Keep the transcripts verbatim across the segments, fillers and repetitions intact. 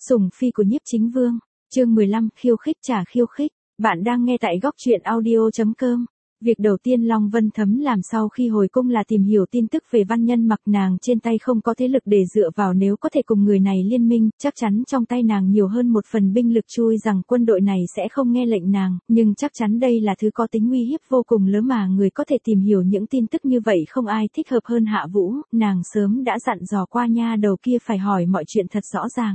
Sủng phi của Nhiếp Chính Vương, chương mười lăm, khiêu khích trả khiêu khích. Bạn đang nghe tại góc truyện audio chấm com. Việc đầu tiên Long Vân Thấm làm sau khi hồi cung là tìm hiểu tin tức về Văn Nhân Mặc. Nàng trên tay không có thế lực để dựa vào, nếu có thể cùng người này liên minh, chắc chắn trong tay nàng nhiều hơn một phần binh lực. Chui rằng quân đội này sẽ không nghe lệnh nàng, nhưng chắc chắn đây là thứ có tính uy hiếp vô cùng lớn mà người có thể tìm hiểu những tin tức như vậy không ai thích hợp hơn Hạ Vũ. Nàng sớm đã dặn dò qua nha đầu kia phải hỏi mọi chuyện thật rõ ràng.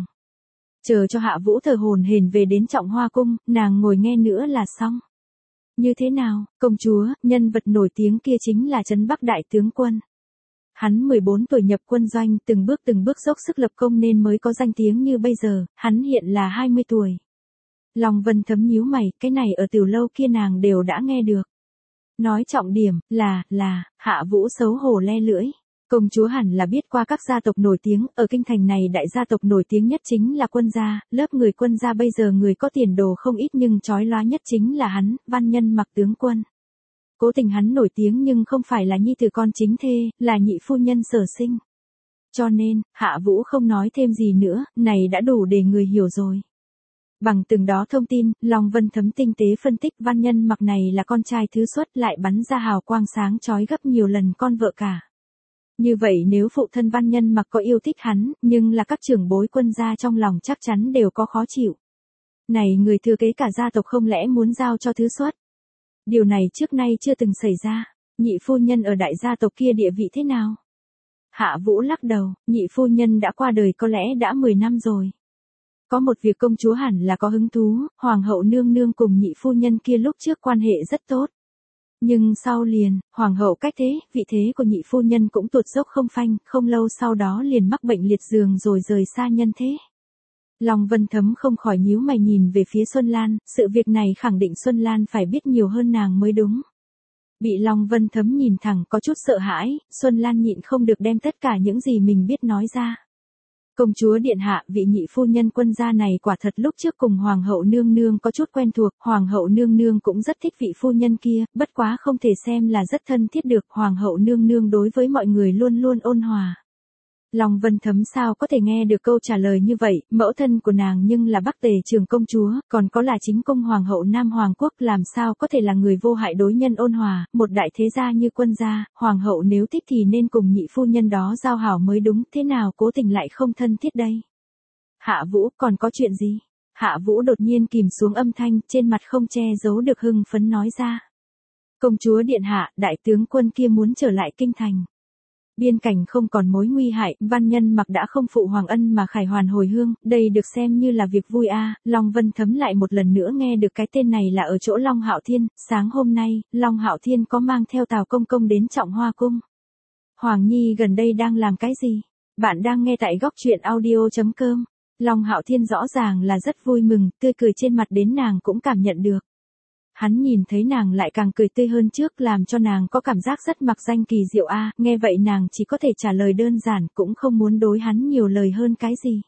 Chờ cho Hạ Vũ thở hổn hển về đến Trọng Hoa cung, nàng ngồi nghe nữa là xong. Như thế nào, công chúa? Nhân vật nổi tiếng kia chính là Trấn Bắc đại tướng quân. Hắn mười bốn tuổi nhập quân doanh, từng bước từng bước dốc sức lập công nên mới có danh tiếng như bây giờ. Hắn hiện là hai mươi tuổi. Long Vân Thấm nhíu mày, cái này ở Tiểu Lâu kia nàng đều đã nghe được. Nói trọng điểm là, là, Hạ Vũ xấu hổ le lưỡi. Công chúa hẳn là biết qua các gia tộc nổi tiếng, ở kinh thành này đại gia tộc nổi tiếng nhất chính là Quân gia, lớp người Quân gia bây giờ người có tiền đồ không ít nhưng chói lóa nhất chính là hắn, Văn Nhân Mặc tướng quân. Cố tình hắn nổi tiếng nhưng không phải là nhi tử con chính thê, là nhị phu nhân sở sinh. Cho nên, Hạ Vũ không nói thêm gì nữa, này đã đủ để người hiểu rồi. Bằng từng đó thông tin, Long Vân Thấm tinh tế phân tích Văn Nhân Mặc này là con trai thứ xuất lại bắn ra hào quang sáng chói gấp nhiều lần con vợ cả. Như vậy nếu phụ thân Văn Nhân Mặc có yêu thích hắn, nhưng là các trưởng bối Quân gia trong lòng chắc chắn đều có khó chịu. Này người thừa kế cả gia tộc không lẽ muốn giao cho thứ xuất? Điều này trước nay chưa từng xảy ra. Nhị phu nhân ở đại gia tộc kia địa vị thế nào? Hạ Vũ lắc đầu, nhị phu nhân đã qua đời có lẽ đã mười năm rồi. Có một việc công chúa hẳn là có hứng thú, hoàng hậu nương nương cùng nhị phu nhân kia lúc trước quan hệ rất tốt. Nhưng sau liền, hoàng hậu cách thế, vị thế của nhị phu nhân cũng tụt dốc không phanh, không lâu sau đó liền mắc bệnh liệt giường rồi rời xa nhân thế. Long Vân Thấm không khỏi nhíu mày nhìn về phía Xuân Lan, sự việc này khẳng định Xuân Lan phải biết nhiều hơn nàng mới đúng. Bị Long Vân Thấm nhìn thẳng có chút sợ hãi, Xuân Lan nhịn không được đem tất cả những gì mình biết nói ra. Công chúa điện hạ, vị nhị phu nhân Quân gia này quả thật lúc trước cùng hoàng hậu nương nương có chút quen thuộc, hoàng hậu nương nương cũng rất thích vị phu nhân kia, bất quá không thể xem là rất thân thiết được, hoàng hậu nương nương đối với mọi người luôn luôn ôn hòa. Long Vân Thấm sao có thể nghe được câu trả lời như vậy, mẫu thân của nàng nhưng là Bắc Tề Trường công chúa, còn có là chính cung hoàng hậu Nam Hoàng quốc, làm sao có thể là người vô hại đối nhân ôn hòa, một đại thế gia như Quân gia, hoàng hậu nếu thích thì nên cùng nhị phu nhân đó giao hảo mới đúng, thế nào cố tình lại không thân thiết đây? Hạ Vũ, còn có chuyện gì? Hạ Vũ đột nhiên kìm xuống âm thanh, trên mặt không che giấu được hưng phấn nói ra. Công chúa điện hạ, đại tướng quân kia muốn trở lại kinh thành. Biên cảnh không còn mối nguy hại, Văn Nhân Mặc đã không phụ hoàng ân mà khải hoàn hồi hương, đây được xem như là việc vui a. À. Long Vân Thấm lại một lần nữa nghe được cái tên này là ở chỗ Long Hạo Thiên, sáng hôm nay, Long Hạo Thiên có mang theo Tào công công đến Trọng Hoa cung. Hoàng nhi gần đây đang làm cái gì? Bạn đang nghe tại góc truyện audio chấm com. Long Hạo Thiên rõ ràng là rất vui mừng, tươi cười trên mặt đến nàng cũng cảm nhận được. Hắn nhìn thấy nàng lại càng cười tươi hơn trước, làm cho nàng có cảm giác rất mặc danh kỳ diệu a. À, nghe vậy nàng chỉ có thể trả lời đơn giản, cũng không muốn đối hắn nhiều lời hơn cái gì.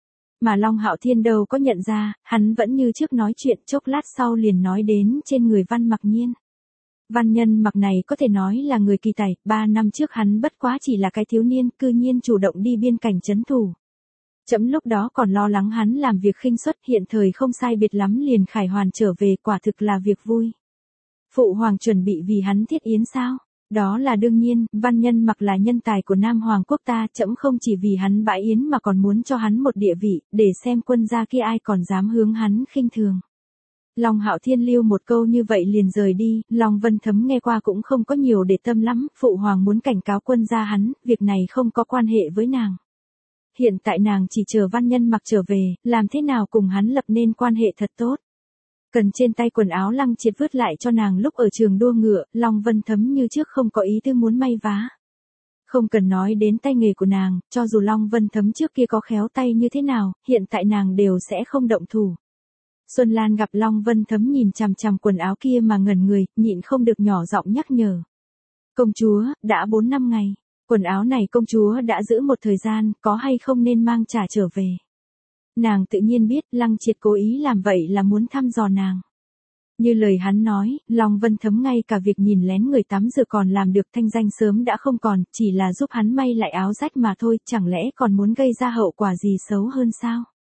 Mà Long Hạo Thiên đâu có nhận ra, hắn vẫn như trước nói chuyện, chốc lát sau liền nói đến trên người Văn Mặc Nhiên. Văn Nhân Mặc này có thể nói là người kỳ tài, ba năm trước hắn bất quá chỉ là cái thiếu niên, cư nhiên chủ động đi biên cảnh trấn thủ. Chấm lúc đó còn lo lắng hắn làm việc khinh suất, hiện thời không sai biệt lắm liền khải hoàn trở về, quả thực là việc vui. Phụ hoàng chuẩn bị vì hắn thiết yến sao? Đó là đương nhiên, Văn Nhân Mặc là nhân tài của Nam Hoàng quốc ta, chấm không chỉ vì hắn bãi yến mà còn muốn cho hắn một địa vị, để xem Quân gia kia ai còn dám hướng hắn khinh thường. Long Hạo Thiên lưu một câu như vậy liền rời đi, Long Vân Thấm nghe qua cũng không có nhiều để tâm lắm, phụ hoàng muốn cảnh cáo Quân gia hắn, việc này không có quan hệ với nàng. Hiện tại nàng chỉ chờ Văn Nhân Mặc trở về, làm thế nào cùng hắn lập nên quan hệ thật tốt. Cần trên tay quần áo Lăng Triệt vứt lại cho nàng lúc ở trường đua ngựa, Long Vân Thấm như trước không có ý tư muốn may vá. Không cần nói đến tay nghề của nàng, cho dù Long Vân Thấm trước kia có khéo tay như thế nào, hiện tại nàng đều sẽ không động thủ. Xuân Lan gặp Long Vân Thấm nhìn chằm chằm quần áo kia mà ngẩn người, nhịn không được nhỏ giọng nhắc nhở. Công chúa, đã bốn năm ngày. Quần áo này công chúa đã giữ một thời gian, có hay không nên mang trả trở về. Nàng tự nhiên biết Lăng Triệt cố ý làm vậy là muốn thăm dò nàng. Như lời hắn nói, Long Vân Thấm ngay cả việc nhìn lén người tắm rửa còn làm được, thanh danh sớm đã không còn, chỉ là giúp hắn may lại áo rách mà thôi, chẳng lẽ còn muốn gây ra hậu quả gì xấu hơn sao?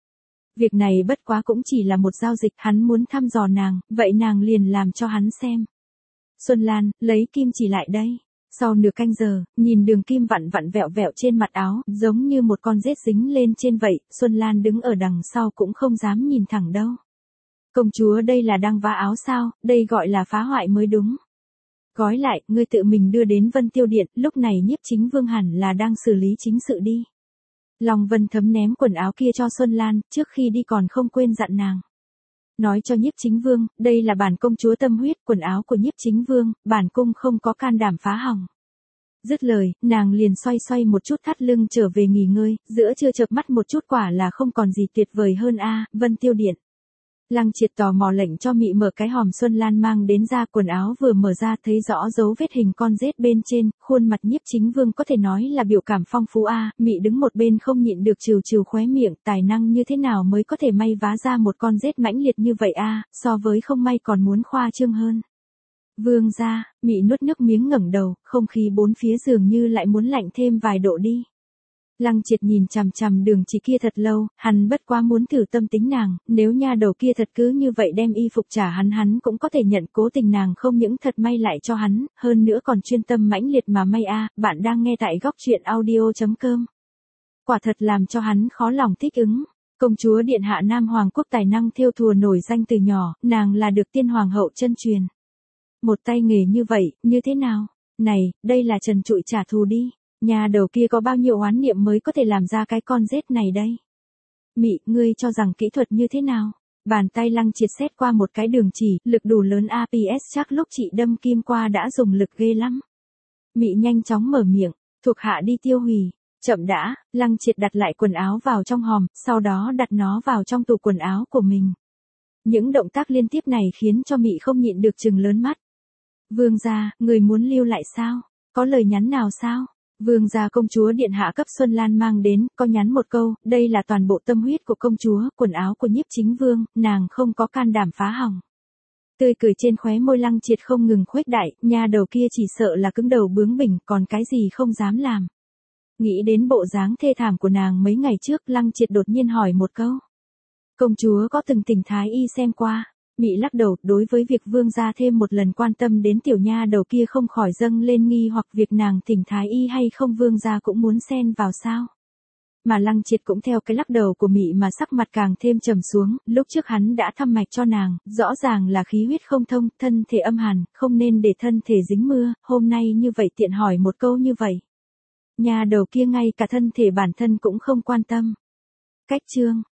Việc này bất quá cũng chỉ là một giao dịch, hắn muốn thăm dò nàng, vậy nàng liền làm cho hắn xem. Xuân Lan, lấy kim chỉ lại đây. Sau nửa canh giờ, nhìn đường kim vặn vặn vẹo vẹo trên mặt áo, giống như một con rết dính lên trên vậy, Xuân Lan đứng ở đằng sau cũng không dám nhìn thẳng đâu. Công chúa đây là đang vá áo sao, đây gọi là phá hoại mới đúng. Gói lại, ngươi tự mình đưa đến Vân Tiêu Điện, lúc này Nhiếp Chính Vương hẳn là đang xử lý chính sự đi. Long Vân Thấm ném quần áo kia cho Xuân Lan, trước khi đi còn không quên dặn nàng. Nói cho Nhiếp Chính Vương, đây là bản công chúa tâm huyết, quần áo của Nhiếp Chính Vương, bản cung không có can đảm phá hỏng. Dứt lời, nàng liền xoay xoay một chút thắt lưng trở về nghỉ ngơi, giữa trưa chợp mắt một chút quả là không còn gì tuyệt vời hơn a. Vân Tiêu Điện. Lăng Triệt tò mò lệnh cho Mị mở cái hòm Xuân Lan mang đến ra, quần áo vừa mở ra thấy rõ dấu vết hình con rết bên trên, khuôn mặt Nhiếp Chính Vương có thể nói là biểu cảm phong phú a. Mị đứng một bên không nhịn được trừ trừ khóe miệng, tài năng như thế nào mới có thể may vá ra một con rết mãnh liệt như vậy a, so với không may còn muốn khoa trương hơn. Vương gia, Mị nuốt nước miếng ngẩng đầu, không khí bốn phía dường như lại muốn lạnh thêm vài độ đi. Lăng Triệt nhìn chằm chằm Đường Chỉ kia thật lâu, hắn bất quá muốn thử tâm tính nàng, nếu nha đầu kia thật cứ như vậy đem y phục trả hắn hắn cũng có thể nhận, cố tình nàng không những thật may lại cho hắn, hơn nữa còn chuyên tâm mãnh liệt mà may a. Bạn đang nghe tại góc truyện audio chấm com. Quả thật làm cho hắn khó lòng thích ứng. Công chúa điện hạ Nam Hoàng quốc tài năng thêu thùa nổi danh từ nhỏ, nàng là được tiên hoàng hậu chân truyền. Một tay nghề như vậy, như thế nào? Này, đây là trần trụi trả thù đi. Nhà đầu kia có bao nhiêu oán niệm mới có thể làm ra cái con rết này đây? Mị, ngươi cho rằng kỹ thuật như thế nào? Bàn tay Lăng Triệt xét qua một cái đường chỉ, lực đủ lớn a pê ét chắc lúc chị đâm kim qua đã dùng lực ghê lắm. Mị nhanh chóng mở miệng, thuộc hạ đi tiêu hủy. Chậm đã, Lăng Triệt đặt lại quần áo vào trong hòm, sau đó đặt nó vào trong tủ quần áo của mình. Những động tác liên tiếp này khiến cho Mị không nhịn được trừng lớn mắt. Vương gia, người muốn lưu lại sao? Có lời nhắn nào sao? Vương gia công chúa điện hạ cấp Xuân Lan mang đến, có nhắn một câu, đây là toàn bộ tâm huyết của công chúa, quần áo của Nhiếp Chính Vương, nàng không có can đảm phá hỏng. Tươi cười trên khóe môi Lăng Triệt không ngừng khuếch đại, nha đầu kia chỉ sợ là cứng đầu bướng bỉnh, còn cái gì không dám làm. Nghĩ đến bộ dáng thê thảm của nàng mấy ngày trước, Lăng Triệt đột nhiên hỏi một câu. Công chúa có từng thỉnh thái y xem qua? Mị lắc đầu, đối với việc vương gia thêm một lần quan tâm đến tiểu nha đầu kia không khỏi dâng lên nghi hoặc việc nàng thỉnh thái y hay không vương gia cũng muốn xen vào sao. Mà Lăng Triệt cũng theo cái lắc đầu của Mị mà sắc mặt càng thêm trầm xuống, lúc trước hắn đã thăm mạch cho nàng, rõ ràng là khí huyết không thông, thân thể âm hàn, không nên để thân thể dính mưa, hôm nay như vậy tiện hỏi một câu như vậy. Nha đầu kia ngay cả thân thể bản thân cũng không quan tâm. Cách chương